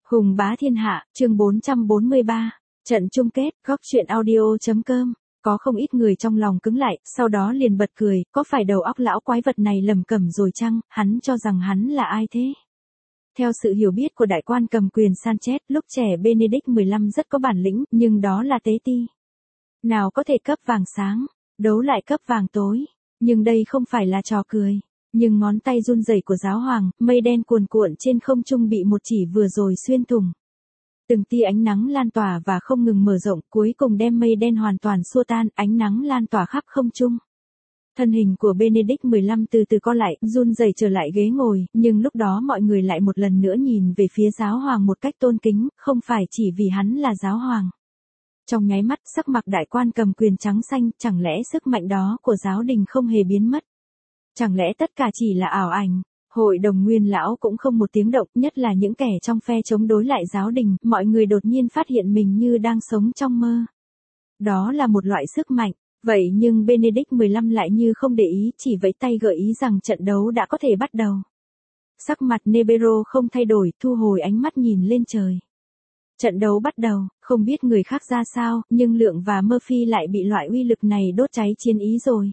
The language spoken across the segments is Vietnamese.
Hùng bá thiên hạ, chương 443, trận chung kết, góc truyện audio.com. Có không ít người trong lòng cứng lại, sau đó liền bật cười, có phải đầu óc lão quái vật này lầm cẩm rồi chăng, hắn cho rằng hắn là ai thế? Theo sự hiểu biết của đại quan cầm quyền Sanchez, lúc trẻ Benedict XV rất có bản lĩnh, nhưng đó là tế ti. Nào có thể cấp vàng sáng, đấu lại cấp vàng tối, nhưng đây không phải là trò cười. Nhưng ngón tay run rẩy của giáo hoàng, mây đen cuồn cuộn trên không trung bị một chỉ vừa rồi xuyên thủng. Từng tia ánh nắng lan tỏa và không ngừng mở rộng, cuối cùng đem mây đen hoàn toàn xua tan, ánh nắng lan tỏa khắp không trung. Thân hình của Benedict XV từ từ co lại, run rẩy trở lại ghế ngồi, nhưng lúc đó mọi người lại một lần nữa nhìn về phía giáo hoàng một cách tôn kính, không phải chỉ vì hắn là giáo hoàng. Trong nháy mắt, sắc mặt đại quan cầm quyền trắng xanh, chẳng lẽ sức mạnh đó của giáo đình không hề biến mất? Chẳng lẽ tất cả chỉ là ảo ảnh? Hội đồng nguyên lão cũng không một tiếng động, nhất là những kẻ trong phe chống đối lại giáo đình, mọi người đột nhiên phát hiện mình như đang sống trong mơ. Đó là một loại sức mạnh, vậy nhưng Benedict XV lại như không để ý, chỉ vẫy tay gợi ý rằng trận đấu đã có thể bắt đầu. Sắc mặt Nebero không thay đổi, thu hồi ánh mắt nhìn lên trời. Trận đấu bắt đầu, không biết người khác ra sao, nhưng Lượng và Murphy lại bị loại uy lực này đốt cháy chiến ý rồi.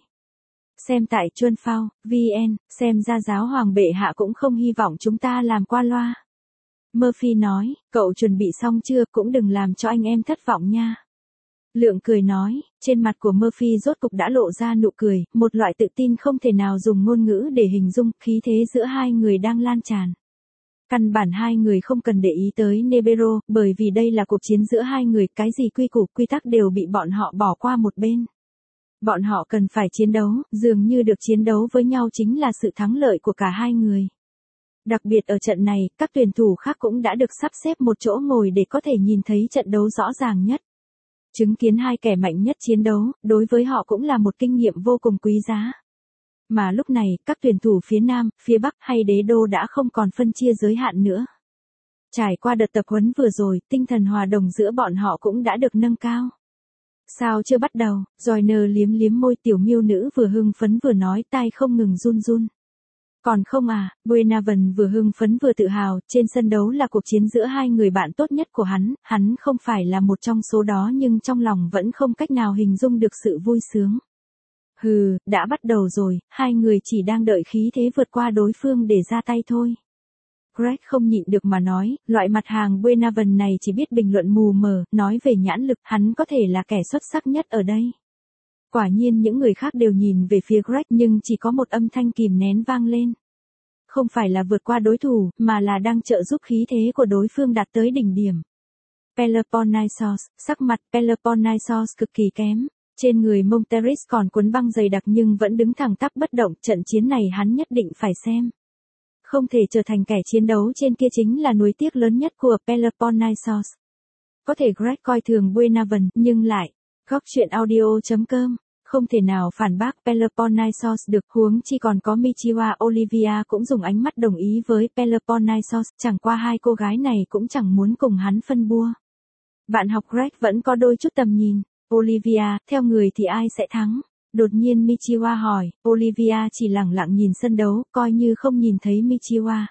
Xem tại Chuân Phao, VN, xem ra giáo hoàng bệ hạ cũng không hy vọng chúng ta làm qua loa. Murphy nói, cậu chuẩn bị xong chưa, cũng đừng làm cho anh em thất vọng nha. Lượng cười nói, trên mặt của Murphy rốt cục đã lộ ra nụ cười, một loại tự tin không thể nào dùng ngôn ngữ để hình dung, khí thế giữa hai người đang lan tràn. Căn bản hai người không cần để ý tới Nebero, bởi vì đây là cuộc chiến giữa hai người, cái gì quy củ, quy tắc đều bị bọn họ bỏ qua một bên. Bọn họ cần phải chiến đấu, dường như được chiến đấu với nhau chính là sự thắng lợi của cả hai người. Đặc biệt ở trận này, các tuyển thủ khác cũng đã được sắp xếp một chỗ ngồi để có thể nhìn thấy trận đấu rõ ràng nhất. Chứng kiến hai kẻ mạnh nhất chiến đấu, đối với họ cũng là một kinh nghiệm vô cùng quý giá. Mà lúc này, các tuyển thủ phía Nam, phía Bắc hay đế đô đã không còn phân chia giới hạn nữa. Trải qua đợt tập huấn vừa rồi, tinh thần hòa đồng giữa bọn họ cũng đã được nâng cao. Sao chưa bắt đầu? Joyner liếm liếm môi, tiểu miêu nữ vừa hưng phấn vừa nói, tai không ngừng run run. Còn không à, Buenaven vừa hưng phấn vừa tự hào, trên sân đấu là cuộc chiến giữa hai người bạn tốt nhất của hắn không phải là một trong số đó nhưng trong lòng vẫn không cách nào hình dung được sự vui sướng. Hừ, đã bắt đầu rồi, hai người chỉ đang đợi khí thế vượt qua đối phương để ra tay thôi. Greg không nhịn được mà nói, loại mặt hàng Buenaven này chỉ biết bình luận mù mờ, nói về nhãn lực, hắn có thể là kẻ xuất sắc nhất ở đây. Quả nhiên những người khác đều nhìn về phía Greg nhưng chỉ có một âm thanh kìm nén vang lên. Không phải là vượt qua đối thủ, mà là đang trợ giúp khí thế của đối phương đạt tới đỉnh điểm. Peloponnesos, sắc mặt Peloponnesos cực kỳ kém. Trên người Monteris còn cuốn băng dày đặc nhưng vẫn đứng thẳng tắp bất động, trận chiến này hắn nhất định phải xem. Không thể trở thành kẻ chiến đấu trên kia chính là nuối tiếc lớn nhất của Peloponnesos. Có thể Greg coi thường Buenaven, nhưng lại, góc truyện audio.com, không thể nào phản bác Peloponnesos được, huống chi còn có Michiwa Olivia cũng dùng ánh mắt đồng ý với Peloponnesos, chẳng qua hai cô gái này cũng chẳng muốn cùng hắn phân bua. Bạn học Greg vẫn có đôi chút tầm nhìn. Olivia, theo người thì ai sẽ thắng? Đột nhiên Michiwa hỏi, Olivia chỉ lẳng lặng nhìn sân đấu, coi như không nhìn thấy Michiwa.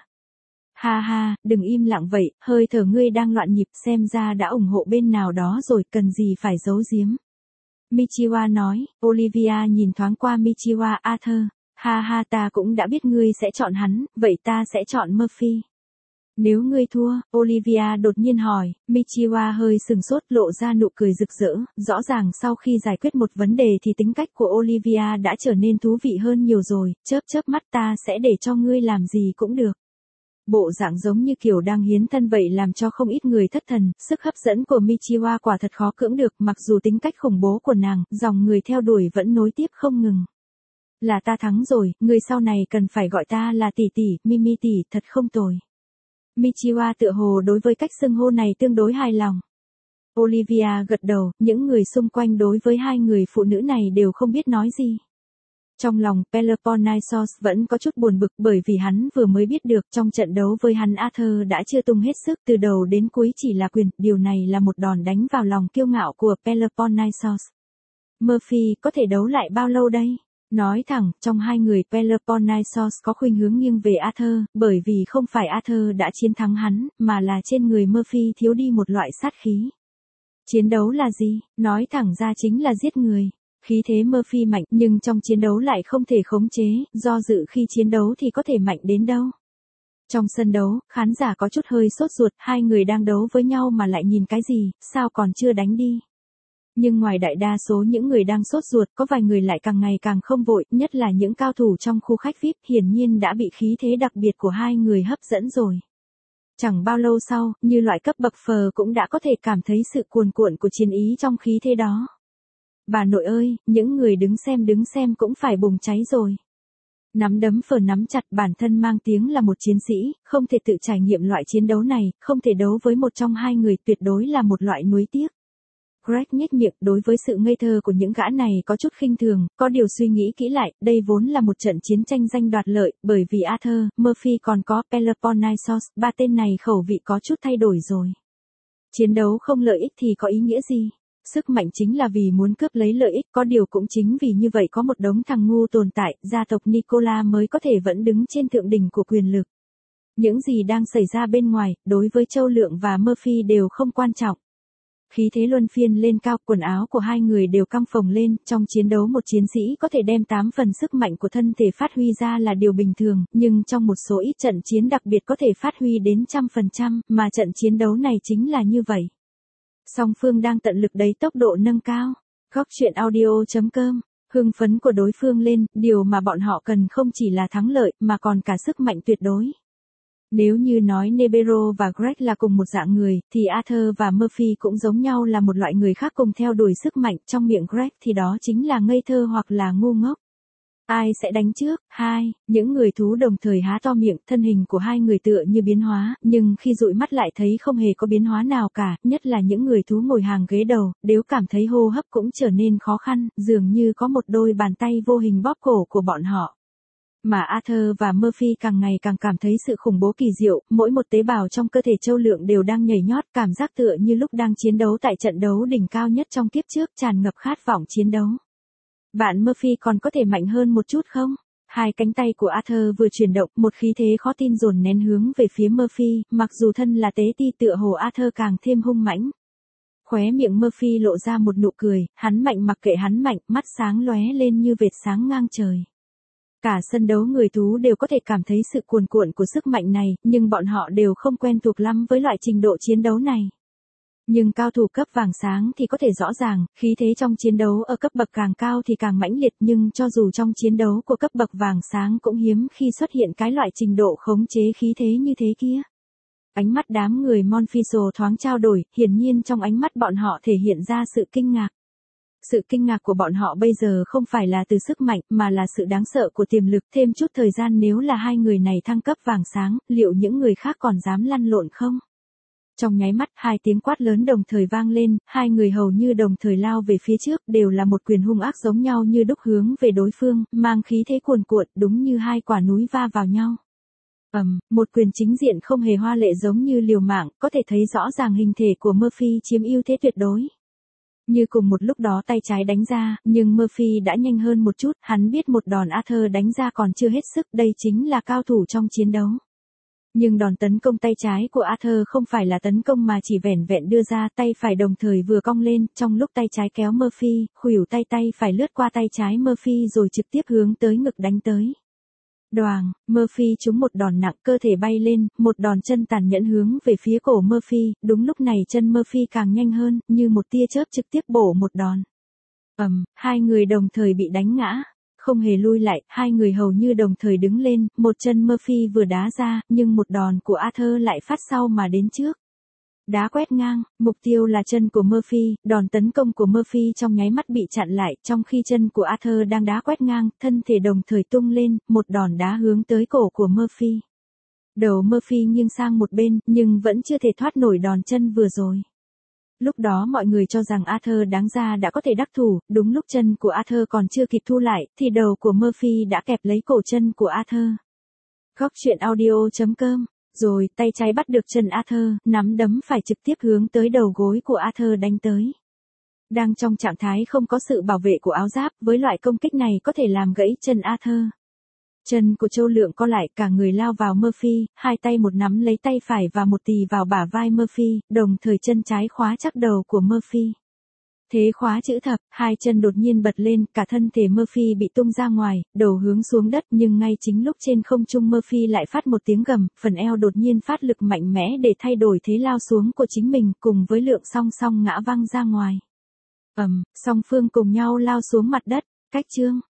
Ha ha, đừng im lặng vậy, hơi thở ngươi đang loạn nhịp, xem ra đã ủng hộ bên nào đó rồi, cần gì phải giấu giếm. Michiwa nói, Olivia nhìn thoáng qua Michiwa, Arthur, ha ha, ta cũng đã biết ngươi sẽ chọn hắn, vậy ta sẽ chọn Murphy. Nếu ngươi thua, Olivia đột nhiên hỏi, Michiwa hơi sừng sốt, lộ ra nụ cười rực rỡ, rõ ràng sau khi giải quyết một vấn đề thì tính cách của Olivia đã trở nên thú vị hơn nhiều rồi, chớp mắt, ta sẽ để cho ngươi làm gì cũng được. Bộ dạng giống như kiểu đang hiến thân vậy làm cho không ít người thất thần, sức hấp dẫn của Michiwa quả thật khó cưỡng được, mặc dù tính cách khủng bố của nàng, dòng người theo đuổi vẫn nối tiếp không ngừng. Là ta thắng rồi, người sau này cần phải gọi ta là tỷ tỷ, Mimi tỷ, thật không tồi. Michiwa tựa hồ đối với cách xưng hô này tương đối hài lòng. Olivia gật đầu, những người xung quanh đối với hai người phụ nữ này đều không biết nói gì. Trong lòng Peloponnesos vẫn có chút buồn bực bởi vì hắn vừa mới biết được trong trận đấu với hắn Arthur đã chưa tung hết sức, từ đầu đến cuối chỉ là quyền, điều này là một đòn đánh vào lòng kiêu ngạo của Peloponnesos. Murphy có thể đấu lại bao lâu đây? Nói thẳng, trong hai người Peloponnesos có khuynh hướng nghiêng về Arthur, bởi vì không phải Arthur đã chiến thắng hắn, mà là trên người Murphy thiếu đi một loại sát khí. Chiến đấu là gì? Nói thẳng ra chính là giết người. Khí thế Murphy mạnh nhưng trong chiến đấu lại không thể khống chế, do dự khi chiến đấu thì có thể mạnh đến đâu. Trong sân đấu, khán giả có chút hơi sốt ruột, hai người đang đấu với nhau mà lại nhìn cái gì, sao còn chưa đánh đi. Nhưng ngoài đại đa số những người đang sốt ruột, có vài người lại càng ngày càng không vội, nhất là những cao thủ trong khu khách VIP, hiển nhiên đã bị khí thế đặc biệt của hai người hấp dẫn rồi. Chẳng bao lâu sau, như loại cấp bậc phờ cũng đã có thể cảm thấy sự cuồn cuộn của chiến ý trong khí thế đó. Bà nội ơi, những người đứng xem cũng phải bùng cháy rồi. Nắm đấm phờ nắm chặt, bản thân mang tiếng là một chiến sĩ, không thể tự trải nghiệm loại chiến đấu này, không thể đấu với một trong hai người, tuyệt đối là một loại nuối tiếc. Greg nhếch miệng, đối với sự ngây thơ của những gã này có chút khinh thường, có điều suy nghĩ kỹ lại, đây vốn là một trận chiến tranh danh đoạt lợi, bởi vì Arthur, Murphy còn có Peloponnesos, ba tên này khẩu vị có chút thay đổi rồi. Chiến đấu không lợi ích thì có ý nghĩa gì? Sức mạnh chính là vì muốn cướp lấy lợi ích, có điều cũng chính vì như vậy có một đống thằng ngu tồn tại, gia tộc Nicola mới có thể vẫn đứng trên thượng đỉnh của quyền lực. Những gì đang xảy ra bên ngoài, đối với Châu Lượng và Murphy đều không quan trọng. Khí thế luân phiên lên cao, quần áo của hai người đều căng phồng lên, trong chiến đấu một chiến sĩ có thể đem 8 phần sức mạnh của thân thể phát huy ra là điều bình thường, nhưng trong một số ít trận chiến đặc biệt có thể phát huy đến 100%, mà trận chiến đấu này chính là như vậy. Song phương đang tận lực đẩy tốc độ nâng cao. Góc truyện audio.com, hưng phấn của đối phương lên, điều mà bọn họ cần không chỉ là thắng lợi, mà còn cả sức mạnh tuyệt đối. Nếu như nói Nebero và Greg là cùng một dạng người, thì Arthur và Murphy cũng giống nhau là một loại người khác cùng theo đuổi sức mạnh, trong miệng Greg thì đó chính là ngây thơ hoặc là ngu ngốc. Ai sẽ đánh trước? Những người thú đồng thời há to miệng, thân hình của hai người tựa như biến hóa, nhưng khi dụi mắt lại thấy không hề có biến hóa nào cả, nhất là những người thú ngồi hàng ghế đầu, đều cảm thấy hô hấp cũng trở nên khó khăn, dường như có một đôi bàn tay vô hình bóp cổ của bọn họ. Mà Arthur và Murphy càng ngày càng cảm thấy sự khủng bố kỳ diệu, mỗi một tế bào trong cơ thể Châu Lượng đều đang nhảy nhót, cảm giác tựa như lúc đang chiến đấu tại trận đấu đỉnh cao nhất trong kiếp trước, tràn ngập khát vọng chiến đấu. Bạn Murphy còn có thể mạnh hơn một chút không? Hai cánh tay của Arthur vừa chuyển động, một khí thế khó tin dồn nén hướng về phía Murphy, mặc dù thân là tế ti tựa hồ Arthur càng thêm hung mãnh. Khóe miệng Murphy lộ ra một nụ cười, hắn mạnh mặc kệ hắn mạnh, mắt sáng lóe lên như vệt sáng ngang trời. Cả sân đấu người thú đều có thể cảm thấy sự cuồn cuộn của sức mạnh này, nhưng bọn họ đều không quen thuộc lắm với loại trình độ chiến đấu này. Nhưng cao thủ cấp vàng sáng thì có thể rõ ràng, khí thế trong chiến đấu ở cấp bậc càng cao thì càng mãnh liệt, nhưng cho dù trong chiến đấu của cấp bậc vàng sáng cũng hiếm khi xuất hiện cái loại trình độ khống chế khí thế như thế kia. Ánh mắt đám người Monfiso thoáng trao đổi, hiển nhiên trong ánh mắt bọn họ thể hiện ra sự kinh ngạc. Sự kinh ngạc của bọn họ bây giờ không phải là từ sức mạnh, mà là sự đáng sợ của tiềm lực. Thêm chút thời gian nếu là hai người này thăng cấp vàng sáng, liệu những người khác còn dám lăn lộn không? Trong nháy mắt, hai tiếng quát lớn đồng thời vang lên, hai người hầu như đồng thời lao về phía trước, đều là một quyền hung ác giống nhau như đúc hướng về đối phương, mang khí thế cuồn cuộn, đúng như hai quả núi va vào nhau. Một quyền chính diện không hề hoa lệ giống như liều mạng, có thể thấy rõ ràng hình thể của Murphy chiếm ưu thế tuyệt đối. Như cùng một lúc đó tay trái đánh ra, nhưng Murphy đã nhanh hơn một chút, hắn biết một đòn Arthur đánh ra còn chưa hết sức, đây chính là cao thủ trong chiến đấu. Nhưng đòn tấn công tay trái của Arthur không phải là tấn công mà chỉ vẻn vẹn đưa ra, tay phải đồng thời vừa cong lên, trong lúc tay trái kéo Murphy, khuỷu tay phải lướt qua tay trái Murphy rồi trực tiếp hướng tới ngực đánh tới. Đoàng, Murphy trúng một đòn nặng, cơ thể bay lên, một đòn chân tàn nhẫn hướng về phía cổ Murphy, đúng lúc này chân Murphy càng nhanh hơn, như một tia chớp trực tiếp bổ một đòn. Hai người đồng thời bị đánh ngã. Không hề lui lại, hai người hầu như đồng thời đứng lên, một chân Murphy vừa đá ra, nhưng một đòn của Arthur lại phát sau mà đến trước. Đá quét ngang, mục tiêu là chân của Murphy, đòn tấn công của Murphy trong nháy mắt bị chặn lại, trong khi chân của Arthur đang đá quét ngang, thân thể đồng thời tung lên, một đòn đá hướng tới cổ của Murphy. Đầu Murphy nghiêng sang một bên, nhưng vẫn chưa thể thoát nổi đòn chân vừa rồi. Lúc đó mọi người cho rằng Arthur đáng ra đã có thể đắc thủ, đúng lúc chân của Arthur còn chưa kịp thu lại, thì đầu của Murphy đã kẹp lấy cổ chân của Arthur. Góc truyện audio.com. Rồi, tay trái bắt được chân Arthur, nắm đấm phải trực tiếp hướng tới đầu gối của Arthur đánh tới. đang trong trạng thái không có sự bảo vệ của áo giáp, với loại công kích này có thể làm gãy chân Arthur. Chân của Châu Lượng co lại, cả người lao vào Murphy, hai tay một nắm lấy tay phải và một tì vào bả vai Murphy, đồng thời chân trái khóa chắc đầu của Murphy. Thế khóa chữ thập, hai chân đột nhiên bật lên, cả thân thể Murphy bị tung ra ngoài, đầu hướng xuống đất, nhưng ngay chính lúc trên không trung Murphy lại phát một tiếng gầm, phần eo đột nhiên phát lực mạnh mẽ để thay đổi thế lao xuống của chính mình, cùng với Lượng song song ngã văng ra ngoài. Song phương cùng nhau lao xuống mặt đất, cách chương.